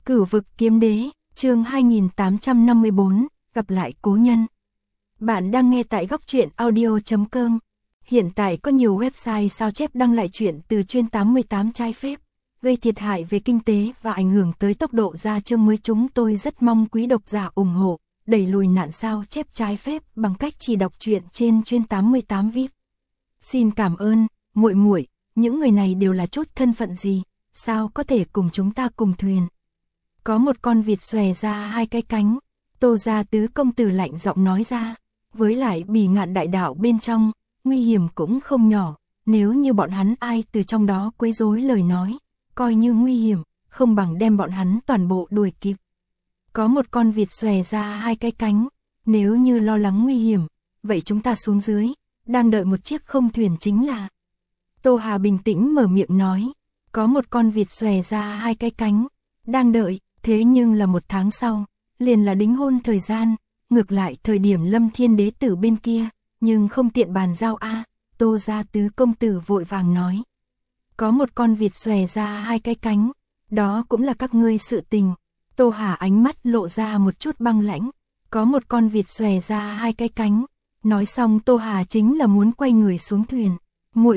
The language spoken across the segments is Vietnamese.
Cửu vực kiếm đế, chương 2854, gặp lại cố nhân. Bạn đang nghe tại góc truyện audio.com. Hiện tại có nhiều website sao chép đăng lại truyện từ chuyên 88 trái phép, gây thiệt hại về kinh tế và ảnh hưởng tới tốc độ ra chương mới. Chúng tôi rất mong quý độc giả ủng hộ, đẩy lùi nạn sao chép trái phép bằng cách chỉ đọc truyện trên chuyên 88 VIP. Xin cảm ơn, muội muội, những người này đều là chút thân phận gì, sao có thể cùng chúng ta cùng thuyền. Có một con vịt xòe ra hai cái cánh, Tô Gia Tứ công tử lạnh giọng nói ra, với lại Bỉ Ngạn đại đạo bên trong, nguy hiểm cũng không nhỏ, nếu như bọn hắn ai từ trong đó quấy rối lời nói, coi như nguy hiểm, không bằng đem bọn hắn toàn bộ đuổi kịp. Có một con vịt xòe ra hai cái cánh, nếu như lo lắng nguy hiểm, vậy chúng ta xuống dưới, đang đợi một chiếc không thuyền chính là. Tô Hà bình tĩnh mở miệng nói, có một con vịt xòe ra hai cái cánh, đang đợi, thế nhưng là 1 tháng sau, liền là đính hôn thời gian, ngược lại thời điểm Lâm Thiên đế tử bên kia, nhưng không tiện bàn giao a. Tô Gia Tứ công tử vội vàng nói, có một con vịt xòe ra hai cái cánh, đó cũng là các ngươi sự tình. Tô Hà ánh mắt lộ ra một chút băng lãnh, có một con vịt xòe ra hai cái cánh. Nói xong Tô Hà chính là muốn quay người xuống thuyền. Muội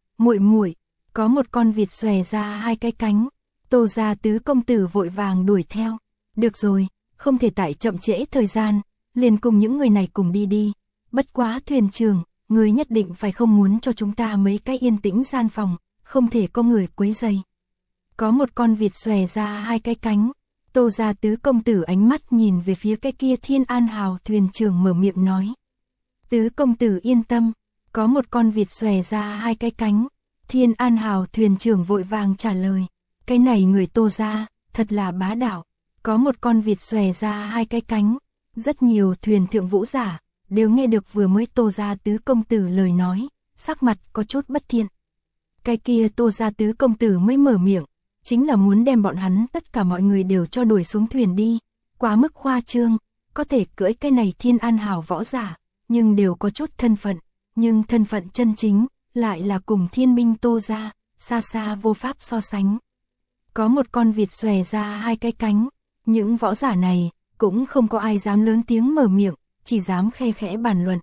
muội, có một con vịt xòe ra hai cái cánh. Tô Gia Tứ công tử vội vàng đuổi theo. Được rồi, không thể tại chậm trễ thời gian, liền cùng những người này cùng đi. Bất quá thuyền trưởng, người nhất định phải không muốn cho chúng ta mấy cái yên tĩnh gian phòng, không thể có người quấy rầy. Có một con vịt xòe ra hai cái cánh. Tô Gia Tứ công tử ánh mắt nhìn về phía cái kia Thiên An Hào thuyền trưởng mở miệng nói. Tứ công tử yên tâm, có một con vịt xòe ra hai cái cánh. Thiên An Hào thuyền trưởng vội vàng trả lời, cái này người Tô Gia, thật là bá đạo. Có một con vịt xòe ra hai cái cánh. Rất nhiều thuyền thượng vũ giả đều nghe được vừa mới Tô Gia Tứ công tử lời nói, sắc mặt có chút bất thiện. Cái kia Tô Gia Tứ công tử mới mở miệng, chính là muốn đem bọn hắn tất cả mọi người đều cho đuổi xuống thuyền đi, quá mức khoa trương, có thể cưỡi cái này Thiên An Hào võ giả, nhưng đều có chút thân phận, nhưng thân phận chân chính lại là cùng Thiên binh Tô Gia, xa xa vô pháp so sánh. Có một con vịt xòe ra hai cái cánh, những võ giả này cũng không có ai dám lớn tiếng mở miệng, chỉ dám khe khẽ bàn luận.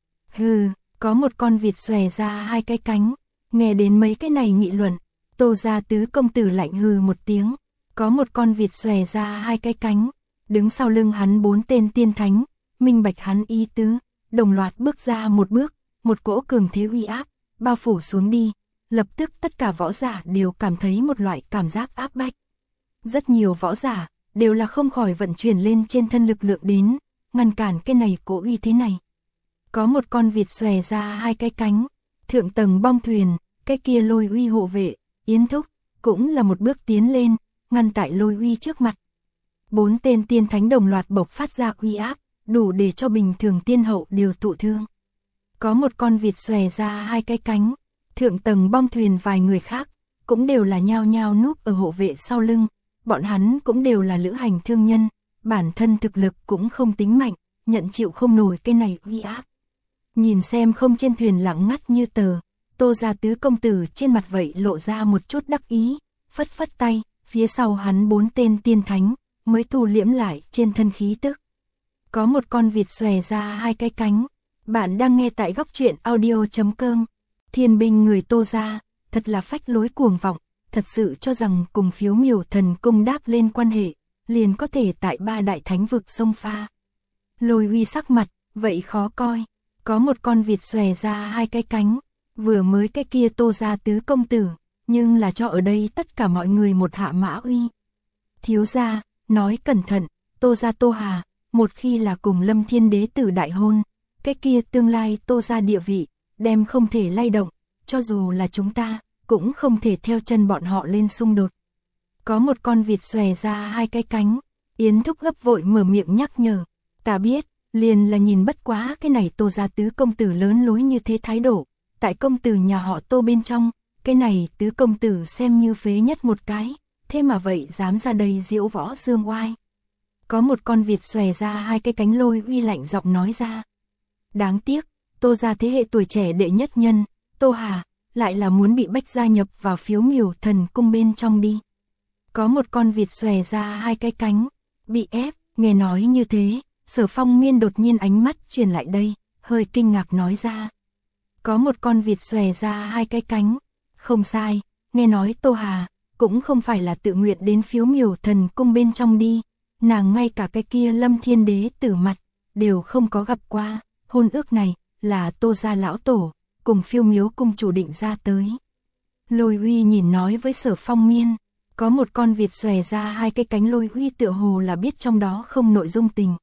Hừ, có một con vịt xòe ra hai cái cánh, nghe đến mấy cái này nghị luận, Tô Gia Tứ công tử lạnh hừ một tiếng, có một con vịt xòe ra hai cái cánh, đứng sau lưng hắn 4 tên tiên thánh, minh bạch hắn ý tứ, đồng loạt bước ra một bước, một cỗ cường thế uy áp, bao phủ xuống đi, lập tức tất cả võ giả đều cảm thấy một loại cảm giác áp bách. Rất nhiều võ giả đều là không khỏi vận chuyển lên trên thân lực lượng đến, ngăn cản cái này cỗ uy thế này. Có một con vịt xòe ra hai cái cánh, thượng tầng bong thuyền, cái kia Lôi Uy hộ vệ, Yến Thúc, cũng là một bước tiến lên, ngăn tại Lôi Uy trước mặt. 4 tên tiên thánh đồng loạt bộc phát ra uy áp, đủ để cho bình thường tiên hậu đều thụ thương. Có một con vịt xòe ra hai cái cánh, thượng tầng bong thuyền vài người khác, cũng đều là nhao nhao núp ở hộ vệ sau lưng, bọn hắn cũng đều là lữ hành thương nhân, bản thân thực lực cũng không tính mạnh, nhận chịu không nổi cái này uy áp. Nhìn xem không trên thuyền lặng ngắt như tờ, Tô Gia Tứ công tử trên mặt vậy lộ ra một chút đắc ý, phất phất tay, phía sau hắn 4 tên tiên thánh, mới thu liễm lại trên thân khí tức. Có một con vịt xòe ra hai cái cánh, bạn đang nghe tại góc truyện audio.com. Thiên binh người Tô Gia, thật là phách lối cuồng vọng, thật sự cho rằng cùng Phiếu Miểu Thần cung đáp lên quan hệ, liền có thể tại 3 đại thánh vực xông pha. Lôi Uy sắc mặt, vậy khó coi, có một con vịt xòe ra hai cái cánh, vừa mới cái kia Tô Gia Tứ công tử, nhưng là cho ở đây tất cả mọi người một hạ mã uy. Thiếu gia, nói cẩn thận, Tô Gia Tô Hà, một khi là cùng Lâm Thiên đế tử đại hôn, cái kia tương lai Tô Gia địa vị, đem không thể lay động, cho dù là chúng ta, cũng không thể theo chân bọn họ lên xung đột. Có một con vịt xòe ra hai cái cánh, Yến Thúc gấp vội mở miệng nhắc nhở, ta biết, liền là nhìn bất quá cái này Tô Gia Tứ công tử lớn lối như thế thái độ, tại công tử nhà họ Tô bên trong, cái này Tứ công tử xem như phế nhất một cái, thế mà vậy dám ra đây diễu võ dương oai. Có một con vịt xòe ra hai cái cánh, Lôi Uy lạnh giọng nói ra. Đáng tiếc, Tô Gia thế hệ tuổi trẻ đệ nhất nhân, Tô Hà, lại là muốn bị bách gia nhập vào Phiếu Miểu Thần cung bên trong đi. Có một con vịt xòe ra hai cái cánh, bị ép, nghe nói như thế, Sở Phong Miên đột nhiên ánh mắt chuyển lại đây, hơi kinh ngạc nói ra. Có một con vịt xòe ra hai cái cánh, không sai, nghe nói Tô Hà, cũng không phải là tự nguyện đến Phiếu Miểu Thần Cung bên trong đi, nàng ngay cả cái kia Lâm Thiên Đế Tử mặt, đều không có gặp qua, hôn ước này, là Tô gia lão tổ, cùng Phiêu Miếu cung chủ định ra tới. Lôi Uy nhìn nói với Sở Phong Miên, có một con vịt xòe ra hai cái cánh. Lôi Uy tựa hồ là biết trong đó không nội dung tình.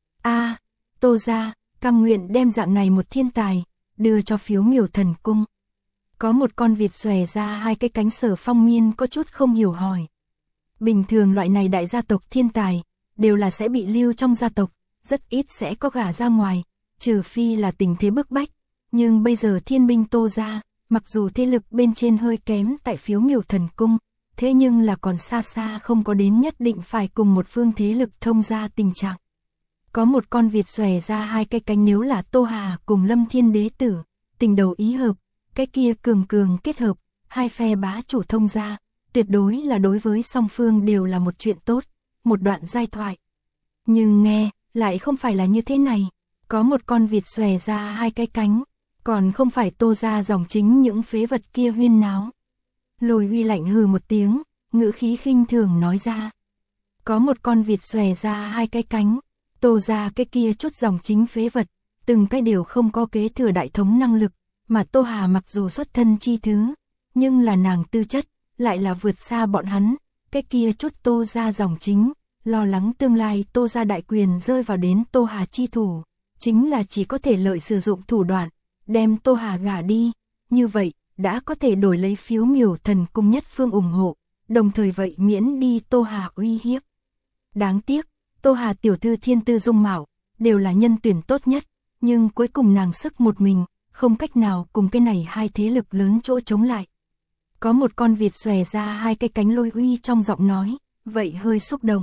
Tô gia, cam nguyện đem dạng này một thiên tài, đưa cho Phiếu Miểu Thần Cung. Có một con vịt xòe ra hai cái cánh. Sở Phong Miên có chút không hiểu hỏi. Bình thường loại này đại gia tộc thiên tài, đều là sẽ bị lưu trong gia tộc, rất ít sẽ có gả ra ngoài, trừ phi là tình thế bức bách. Nhưng bây giờ thiên binh Tô gia, mặc dù thế lực bên trên hơi kém tại Phiếu Miểu Thần Cung, thế nhưng là còn xa xa không có đến nhất định phải cùng một phương thế lực thông gia tình trạng. Có một con vịt xòe ra hai cái cánh. Nếu là Tô Hà cùng Lâm Thiên Đế Tử, tình đầu ý hợp, cái kia cường cường kết hợp, hai phe bá chủ thông gia, tuyệt đối là đối với song phương đều là một chuyện tốt, một đoạn giai thoại. Nhưng nghe, lại không phải là như thế này. Có một con vịt xòe ra hai cái cánh, còn không phải Tô gia dòng chính những phế vật kia huyên náo. Lôi Uy lạnh hừ một tiếng, ngữ khí khinh thường nói ra. Có một con vịt xòe ra hai cái cánh, Tô gia cái kia chút dòng chính phế vật, từng cái đều không có kế thừa đại thống năng lực, mà Tô Hà mặc dù xuất thân chi thứ, nhưng là nàng tư chất, lại là vượt xa bọn hắn, cái kia chút Tô gia dòng chính, lo lắng tương lai Tô gia đại quyền rơi vào đến Tô Hà chi thủ, chính là chỉ có thể lợi sử dụng thủ đoạn, đem Tô Hà gả đi, như vậy, đã có thể đổi lấy Phiếu Miểu Thần Cung nhất phương ủng hộ, đồng thời vậy miễn đi Tô Hà uy hiếp. Đáng tiếc, Tô Hà tiểu thư thiên tư dung mạo, đều là nhân tuyển tốt nhất, nhưng cuối cùng nàng sức một mình, không cách nào cùng cái này hai thế lực lớn chỗ chống lại. Có một con vịt xòe ra hai cái cánh. Lôi Uy trong giọng nói, vậy hơi xúc động.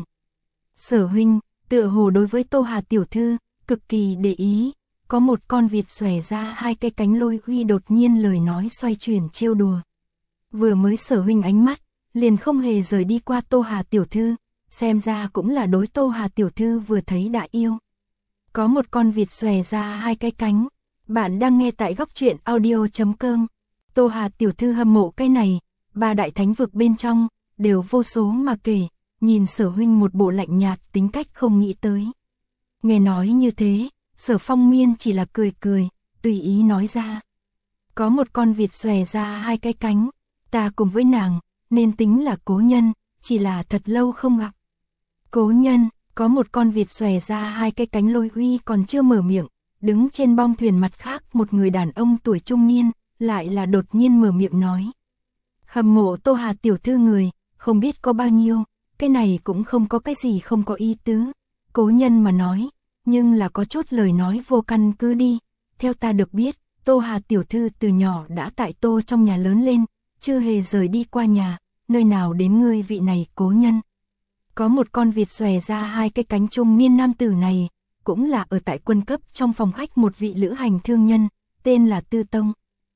Sở huynh, tựa hồ đối với Tô Hà tiểu thư, cực kỳ để ý. Có một con vịt xòe ra hai cái cánh. Lôi Uy đột nhiên lời nói xoay chuyển trêu đùa. Vừa mới Sở huynh ánh mắt, liền không hề rời đi qua Tô Hà tiểu thư, xem ra cũng là đối Tô Hà tiểu thư vừa thấy đã yêu. Có một con vịt xòe ra hai cái cánh. Bạn đang nghe tại góc truyện audio.com. Tô Hà tiểu thư hâm mộ cái này, ba đại thánh vực bên trong, đều vô số mà kể, nhìn Sở huynh một bộ lạnh nhạt tính cách không nghĩ tới. Nghe nói như thế, Sở Phong Miên chỉ là cười cười, tùy ý nói ra. Có một con vịt xòe ra hai cái cánh, ta cùng với nàng, nên tính là cố nhân, chỉ là thật lâu không gặp. Cố nhân, có một con vịt xòe ra hai cái cánh. Lôi Uy còn chưa mở miệng, đứng trên bong thuyền mặt khác một người đàn ông tuổi trung niên, lại là đột nhiên mở miệng nói. Hâm mộ Tô Hà tiểu thư người, không biết có bao nhiêu, cái này cũng không có cái gì không có ý tứ. Cố nhân mà nói, nhưng là có chút lời nói vô căn cứ đi. Theo ta được biết, Tô Hà tiểu thư từ nhỏ đã tại Tô trong nhà lớn lên, chưa hề rời đi qua nhà, nơi nào đến ngươi vị này cố nhân. Có một con vịt xòe ra hai cái cánh. Trung niên nam tử này, cũng là ở tại quân cấp trong phòng khách một vị lữ hành thương nhân, tên là Tư Tông.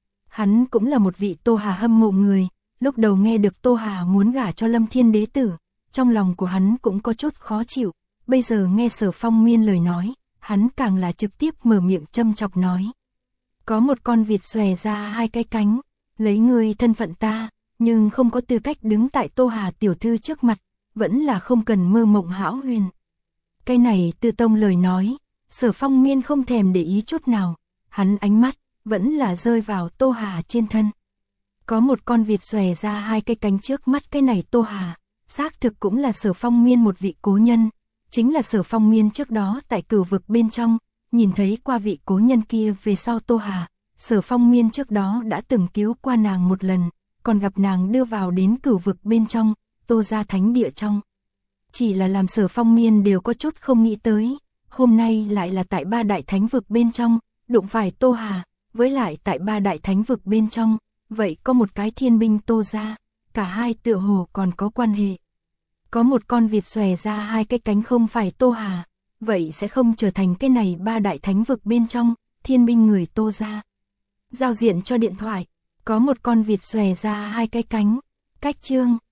Hắn cũng là một vị Tô Hà hâm mộ người, lúc đầu nghe được Tô Hà muốn gả cho Lâm Thiên Đế Tử, trong lòng của hắn cũng có chút khó chịu, bây giờ nghe Sở Phong Miên lời nói, hắn càng là trực tiếp mở miệng châm chọc nói. Có một con vịt xòe ra hai cái cánh, lấy ngươi thân phận ta, nhưng không có tư cách đứng tại Tô Hà tiểu thư trước mặt, vẫn là không cần mơ mộng hão huyền. Cái này Tư Tông lời nói, Sở Phong Miên không thèm để ý chút nào, hắn ánh mắt vẫn là rơi vào Tô Hà trên thân. Có một con vịt xòe ra hai cái cánh trước mắt. Cái này Tô Hà, xác thực cũng là Sở Phong Miên một vị cố nhân, chính là Sở Phong Miên trước đó tại Cửu vực bên trong, nhìn thấy qua vị cố nhân kia về sau Tô Hà, Sở Phong Miên trước đó đã từng cứu qua nàng một lần, còn gặp nàng đưa vào đến Cửu vực bên trong, Tô gia thánh địa trong. Chỉ là làm Sở Phong Miên đều có chút không nghĩ tới, hôm nay lại là tại ba đại thánh vực bên trong, đụng phải Tô Hà, với lại tại ba đại thánh vực bên trong, vậy có một cái thiên binh Tô gia, cả hai tựa hồ còn có quan hệ. Có một con vịt xòe ra hai cái cánh không phải Tô Hà, vậy sẽ không trở thành cái này ba đại thánh vực bên trong, thiên binh người Tô gia. Giao diện cho điện thoại, có một con vịt xòe ra hai cái cánh, cách chương.